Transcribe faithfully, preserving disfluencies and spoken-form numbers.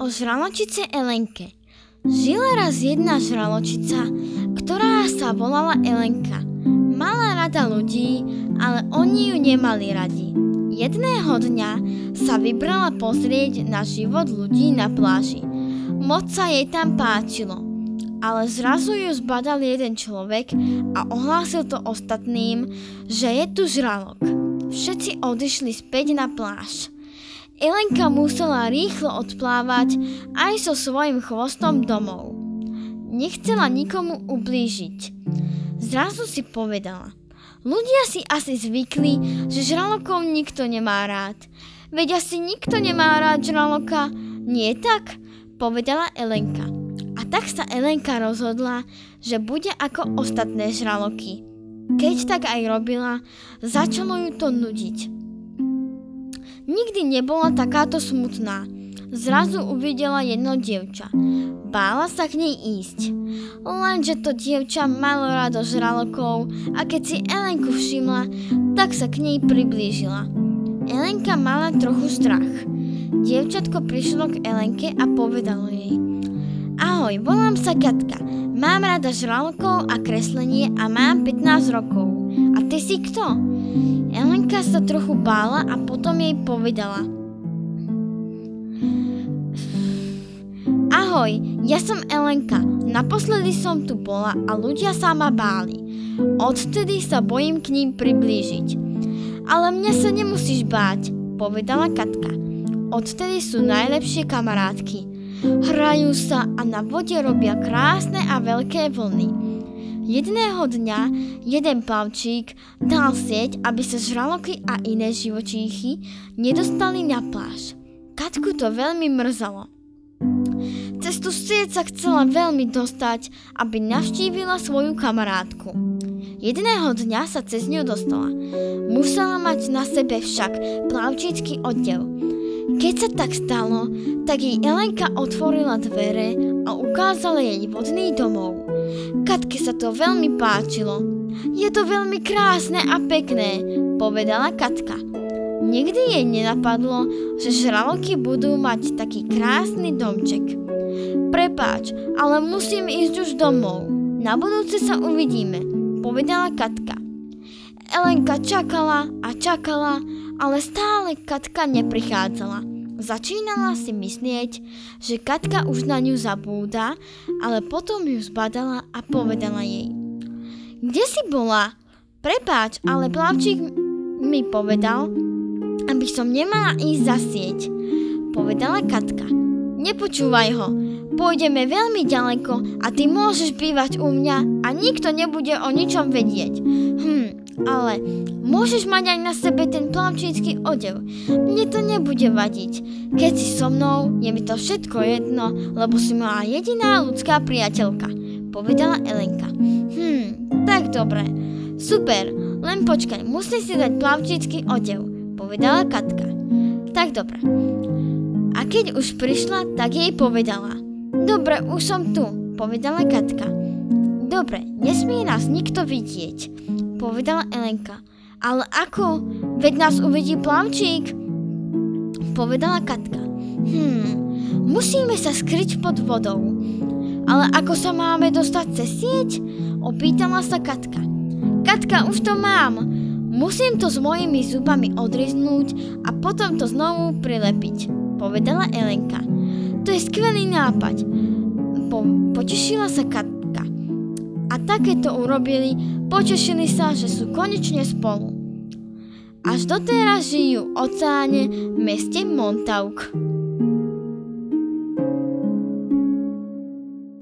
O žraločice Elenke. Žila raz jedna žraločica, ktorá sa volala Elenka. Mala rada ľudí, ale oni ju nemali radi. Jedného dňa sa vybrala pozrieť na život ľudí na pláži. Moc sa jej tam páčilo, ale zrazu ju zbadal jeden človek a ohlásil to ostatným, že je tu žralok. Všetci odišli späť na pláž. Elenka musela rýchlo odplávať aj so svojím chvostom domov. Nechcela nikomu ublížiť. Zrazu si povedala: ľudia si asi zvykli, že žralokov nikto nemá rád. Veď asi nikto nemá rád žraloka, nie tak? Povedala Elenka. A tak sa Elenka rozhodla, že bude ako ostatné žraloky. Keď tak aj robila, začalo ju to nudiť. Nikdy nebola takáto smutná. Zrazu uvidela jedno dievča. Bála sa k nej ísť. Lenže to dievča malo rado žralokov a keď si Elenku všimla, tak sa k nej priblížila. Elenka mala trochu strach. Dievčatko prišlo k Elenke a povedalo jej: ahoj, volám sa Katka. Mám rada žralokov a kreslenie a mám pätnásť rokov. A ty si kto? Elenka sa trochu bála a potom jej povedala: ahoj, ja som Elenka. Naposledy som tu bola a ľudia sa ma báli. Odtedy sa bojím k ním priblížiť. Ale mňa sa nemusíš báť, povedala Katka. Odtedy sú najlepšie kamarátky. Hrajú sa a na vode robia krásne a veľké vlny. Jedného dňa jeden plavčík dal sieť, aby sa žraloky a iné živočíchy nedostali na pláž. Katku to veľmi mrzalo. Cez tú sieť sa chcela veľmi dostať, aby navštívila svoju kamarátku. Jedného dňa sa cez ňu dostala. Musela mať na sebe však plavčícky odev. Keď sa tak stalo, tak jej Elenka otvorila dvere a ukázala jej vodný domov. Katke sa to veľmi páčilo. Je to veľmi krásne a pekné, povedala Katka. Nikdy jej nenapadlo, že žraloky budú mať taký krásny domček. Prepáč, ale musím ísť už domov. Na budúce sa uvidíme, povedala Katka. Elenka čakala a čakala, ale stále Katka neprichádzala. Začínala si myslieť, že Katka už na ňu zabúda, ale potom ju zbadala a povedala jej: kde si bola? Prepáč, ale plavčík mi povedal, aby som nemala ísť za sieť, povedala Katka. Nepočúvaj ho, pôjdeme veľmi ďaleko a ty môžeš bývať u mňa a nikto nebude o ničom vedieť. Hm, ale môžeš mať aj na sebe ten plavčícky odev. Mne to nebude vadiť. Keď si so mnou, je mi to všetko jedno, lebo si moja jediná ľudská priateľka, povedala Elenka. Hm, tak dobre. Super, len počkaj, musím si dať plavčícky odev, povedala Katka. Tak dobre. A keď už prišla, tak jej povedala: dobre, už som tu, povedala Katka. Dobre, nesmie nás nikto vidieť, povedala Elenka. Ale ako? Veď nás uvidí plavčík, povedala Katka. Hm, musíme sa skryť pod vodou. Ale ako sa máme dostať cez sieť? Opýtala sa Katka. Katka, už to mám. Musím to s mojimi zubami odriznúť a potom to znovu prilepiť, povedala Elenka. To je skvelý nápad. Po- potešila sa Katka. A tak, keď to urobili, potešili sa, že sú konečne spolu. Až doteraz žijú v oceáne v meste Montauk.